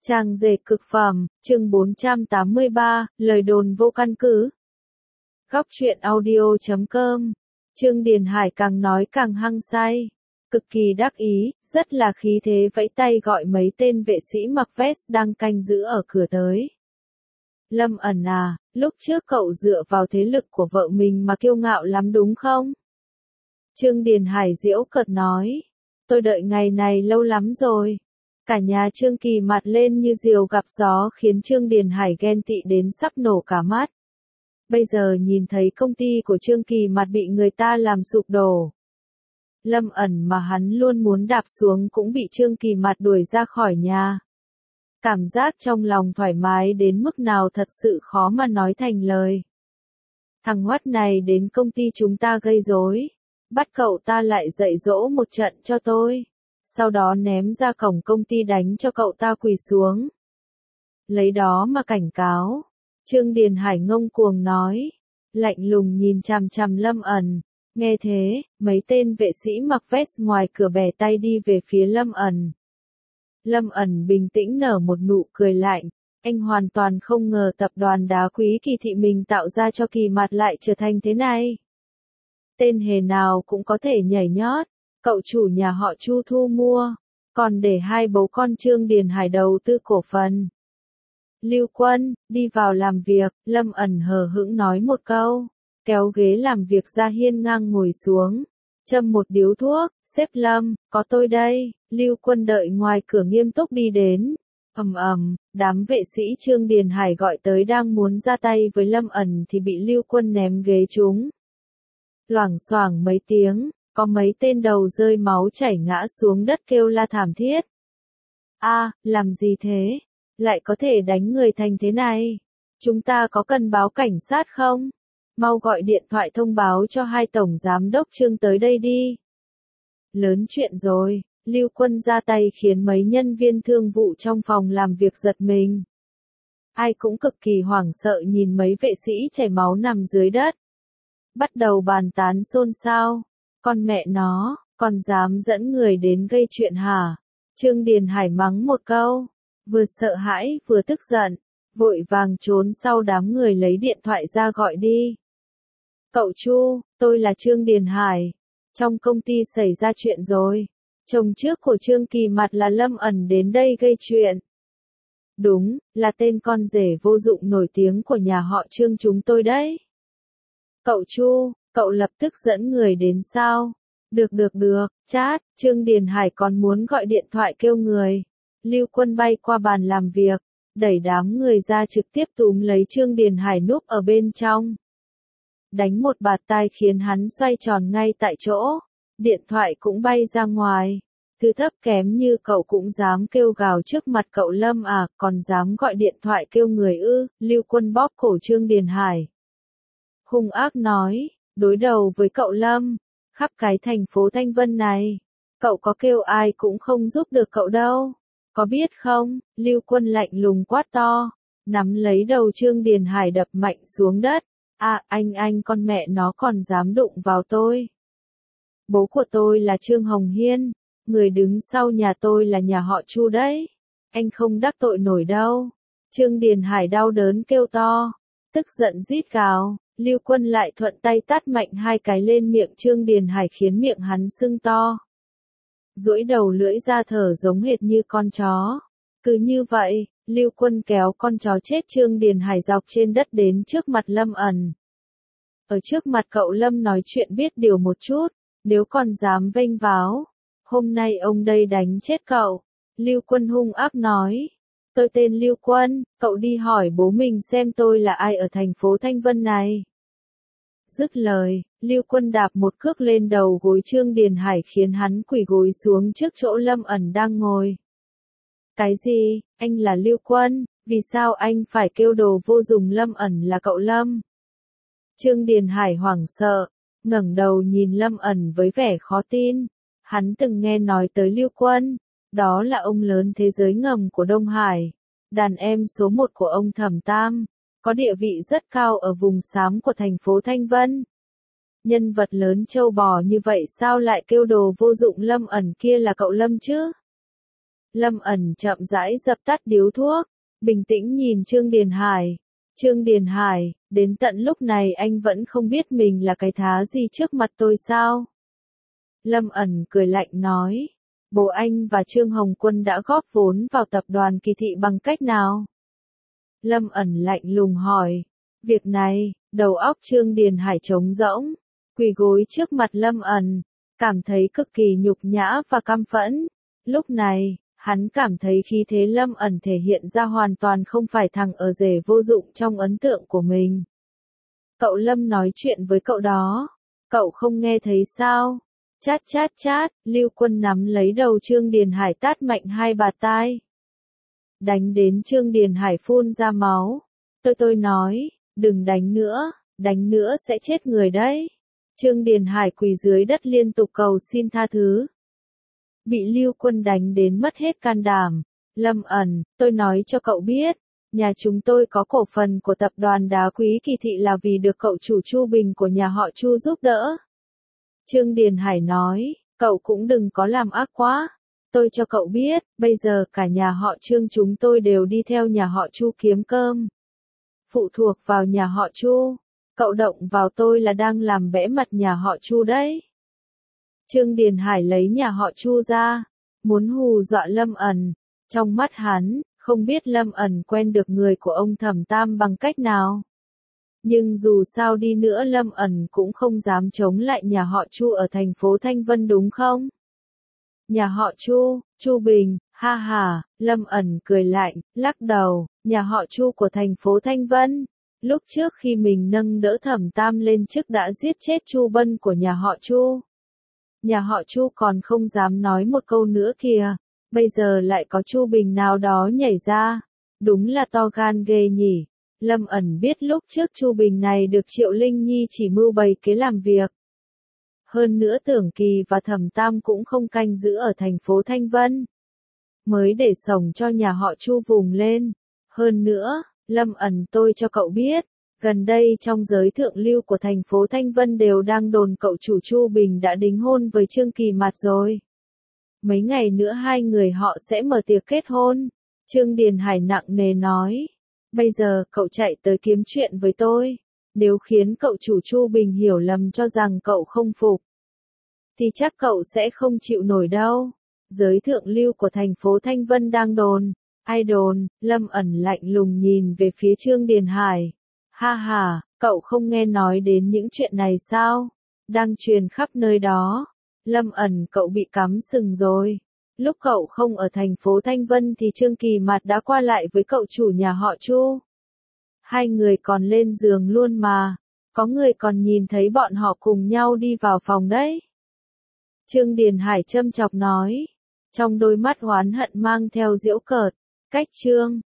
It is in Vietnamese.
Trang dệt cực phẩm, chương 483, lời đồn vô căn cứ. Góc truyện audio.com. Trương Điền Hải càng nói càng hăng say, cực kỳ đắc ý, rất là khí thế vẫy tay gọi mấy tên vệ sĩ mặc vest đang canh giữ ở cửa tới. Lâm Ẩn à, lúc trước cậu dựa vào thế lực của vợ mình mà kiêu ngạo lắm đúng không? Trương Điền Hải giễu cợt nói, tôi đợi ngày này lâu lắm rồi. Cả nhà Trương Kỳ mặt lên như diều gặp gió khiến Trương Điền Hải ghen tị đến sắp nổ cả mắt. Bây giờ nhìn thấy công ty của Trương Kỳ mặt bị người ta làm sụp đổ. Lâm Ẩn mà hắn luôn muốn đạp xuống cũng bị Trương Kỳ mặt đuổi ra khỏi nhà. Cảm giác trong lòng thoải mái đến mức nào thật sự khó mà nói thành lời. Thằng hoắt này đến công ty chúng ta gây rối, bắt cậu ta lại dạy dỗ một trận cho tôi. Sau đó ném ra cổng công ty đánh cho cậu ta quỳ xuống. Lấy đó mà cảnh cáo. Trương Điền Hải ngông cuồng nói. Lạnh lùng nhìn chằm chằm Lâm Ẩn. Nghe thế, mấy tên vệ sĩ mặc vest ngoài cửa bẻ tay đi về phía Lâm Ẩn. Lâm Ẩn bình tĩnh nở một nụ cười lạnh. Anh hoàn toàn không ngờ tập đoàn đá quý Kỳ thị mình tạo ra cho Kỳ mặt lại trở thành thế này. Tên hề nào cũng có thể nhảy nhót. Cậu chủ nhà họ Chu thu mua, còn để hai bố con Trương Điền Hải đầu tư cổ phần. Lưu Quân, đi vào làm việc, Lâm Ẩn hờ hững nói một câu, kéo ghế làm việc ra hiên ngang ngồi xuống, châm một điếu thuốc, sếp Lâm, có tôi đây. Lưu Quân đợi ngoài cửa nghiêm túc đi đến. Đám vệ sĩ Trương Điền Hải gọi tới đang muốn ra tay với Lâm Ẩn thì bị Lưu Quân ném ghế trúng. Loảng xoảng mấy tiếng. Có mấy tên đầu rơi máu chảy ngã xuống đất kêu la thảm thiết. Làm gì thế? Lại có thể đánh người thành thế này? Chúng ta có cần báo cảnh sát không? Mau gọi điện thoại thông báo cho hai tổng giám đốc Trương tới đây đi. Lớn chuyện rồi, Lưu Quân ra tay khiến mấy nhân viên thương vụ trong phòng làm việc giật mình. Ai cũng cực kỳ hoảng sợ nhìn mấy vệ sĩ chảy máu nằm dưới đất. Bắt đầu bàn tán xôn xao. Con mẹ nó, còn dám dẫn người đến gây chuyện hả? Trương Điền Hải mắng một câu, vừa sợ hãi vừa tức giận, vội vàng trốn sau đám người lấy điện thoại ra gọi đi. Cậu Chu, tôi là Trương Điền Hải. Trong công ty xảy ra chuyện rồi. Chồng trước của Trương Kỳ mặt là Lâm Ẩn đến đây gây chuyện. Đúng, là tên con rể vô dụng nổi tiếng của nhà họ Trương chúng tôi đấy. Cậu Chu, cậu lập tức dẫn người đến sao? Được, chát, Trương Điền Hải còn muốn gọi điện thoại kêu người. Lưu Quân bay qua bàn làm việc, đẩy đám người ra trực tiếp túm lấy Trương Điền Hải núp ở bên trong. Đánh một bạt tai khiến hắn xoay tròn ngay tại chỗ, điện thoại cũng bay ra ngoài. Thứ thấp kém như cậu cũng dám kêu gào trước mặt cậu Lâm à, còn dám gọi điện thoại kêu người ư? Lưu Quân bóp cổ Trương Điền Hải. Hung ác nói. Đối đầu với cậu Lâm, khắp cái thành phố Thanh Vân này, cậu có kêu ai cũng không giúp được cậu đâu. Có biết không? Lưu Quân lạnh lùng quát to, nắm lấy đầu Trương Điền Hải đập mạnh xuống đất. Anh con mẹ nó còn dám đụng vào tôi. Bố của tôi là Trương Hồng Hiên, người đứng sau nhà tôi là nhà họ Chu đấy. Anh không đắc tội nổi đâu. Trương Điền Hải đau đớn kêu to, tức giận rít gào. Lưu Quân lại thuận tay tát mạnh hai cái lên miệng Trương Điền Hải khiến miệng hắn sưng to. Duỗi đầu lưỡi ra thở giống hệt như con chó. Cứ như vậy, Lưu Quân kéo con chó chết Trương Điền Hải dọc trên đất đến trước mặt Lâm Ẩn. Ở trước mặt cậu Lâm nói chuyện biết điều một chút, nếu còn dám vênh váo, hôm nay ông đây đánh chết cậu. Lưu Quân hung ác nói. Tôi tên Lưu Quân, cậu đi hỏi bố mình xem tôi là ai ở thành phố Thanh Vân này. Dứt lời, Lưu Quân đạp một cước lên đầu gối Trương Điền Hải khiến hắn quỳ gối xuống trước chỗ Lâm Ẩn đang ngồi. Cái gì? Anh là Lưu Quân, vì sao anh phải kêu đồ vô dụng Lâm Ẩn là cậu Lâm? Trương Điền Hải hoảng sợ, ngẩng đầu nhìn Lâm Ẩn với vẻ khó tin. Hắn từng nghe nói tới Lưu Quân, đó là ông lớn thế giới ngầm của Đông Hải, đàn em số 1 của ông Thẩm Tam. Có địa vị rất cao ở vùng xám của thành phố Thanh Vân. Nhân vật lớn châu bò như vậy sao lại kêu đồ vô dụng Lâm Ẩn kia là cậu Lâm chứ? Lâm ẩn chậm rãi dập tắt điếu thuốc, bình tĩnh nhìn Trương Điền Hải. Trương Điền Hải, đến tận lúc này anh vẫn không biết mình là cái thá gì trước mặt tôi sao? Lâm ẩn cười lạnh nói, bố anh và Trương Hồng Quân đã góp vốn vào tập đoàn Kỳ Thị bằng cách nào? Lâm ẩn lạnh lùng hỏi, việc này, đầu óc Trương Điền Hải trống rỗng, quỳ gối trước mặt Lâm ẩn, cảm thấy cực kỳ nhục nhã và căm phẫn. Lúc này, hắn cảm thấy khí thế Lâm ẩn thể hiện ra hoàn toàn không phải thằng ở rể vô dụng trong ấn tượng của mình. Cậu Lâm nói chuyện với cậu đó, cậu không nghe thấy sao? Chát chát chát, Lưu Quân nắm lấy đầu Trương Điền Hải tát mạnh hai bạt tai. Đánh đến Trương Điền Hải phun ra máu. Tôi nói, đừng đánh nữa sẽ chết người đấy. Trương Điền Hải quỳ dưới đất liên tục cầu xin tha thứ. Bị Lưu Quân đánh đến mất hết can đảm. Lâm ẩn, tôi nói cho cậu biết, nhà chúng tôi có cổ phần của tập đoàn đá quý Kỳ Thị là vì được cậu chủ Chu Bình của nhà họ Chu giúp đỡ. Trương Điền Hải nói, cậu cũng đừng có làm ác quá. Tôi cho cậu biết, bây giờ cả nhà họ Trương chúng tôi đều đi theo nhà họ Chu kiếm cơm. Phụ thuộc vào nhà họ Chu. Cậu động vào tôi là đang làm bẽ mặt nhà họ Chu đấy. Trương Điền Hải lấy nhà họ Chu ra, muốn hù dọa Lâm ẩn. Trong mắt hắn, không biết Lâm ẩn quen được người của ông Thẩm Tam bằng cách nào. Nhưng dù sao đi nữa Lâm ẩn cũng không dám chống lại nhà họ Chu ở thành phố Thanh Vân đúng không? Nhà họ Chu, Chu Bình, ha ha, Lâm ẩn cười lạnh, lắc đầu, nhà họ Chu của thành phố Thanh Vân. Lúc trước khi mình nâng đỡ Thẩm Tam lên chức đã giết chết Chu Bân của nhà họ Chu. Nhà họ Chu còn không dám nói một câu nữa kìa, bây giờ lại có Chu Bình nào đó nhảy ra. Đúng là to gan ghê nhỉ. Lâm ẩn biết lúc trước Chu Bình này được Triệu Linh Nhi chỉ mưu bày kế làm việc. Hơn nữa Tưởng Kỳ và Thẩm Tam cũng không canh giữ ở thành phố Thanh Vân. Mới để sổng cho nhà họ Chu vùng lên. Hơn nữa, Lâm ẩn tôi cho cậu biết, gần đây trong giới thượng lưu của thành phố Thanh Vân đều đang đồn cậu chủ Chu Bình đã đính hôn với Trương Kỳ Mạt rồi. Mấy ngày nữa hai người họ sẽ mở tiệc kết hôn. Trương Điền Hải nặng nề nói. Bây giờ cậu chạy tới kiếm chuyện với tôi. Nếu khiến cậu chủ Chu Bình hiểu lầm cho rằng cậu không phục, thì chắc cậu sẽ không chịu nổi đâu. Giới thượng lưu của thành phố Thanh Vân đang đồn. Ai đồn? Lâm ẩn lạnh lùng nhìn về phía Trương Điền Hải. Ha ha, cậu không nghe nói đến những chuyện này sao? Đang truyền khắp nơi đó. Lâm ẩn cậu bị cắm sừng rồi. Lúc cậu không ở thành phố Thanh Vân thì Trương Kỳ Mạt đã qua lại với cậu chủ nhà họ Chu. Hai người còn lên giường luôn mà. Có người còn nhìn thấy bọn họ cùng nhau đi vào phòng đấy. Trương Điền Hải châm chọc nói. Trong đôi mắt oán hận mang theo giễu cợt. Cách Trương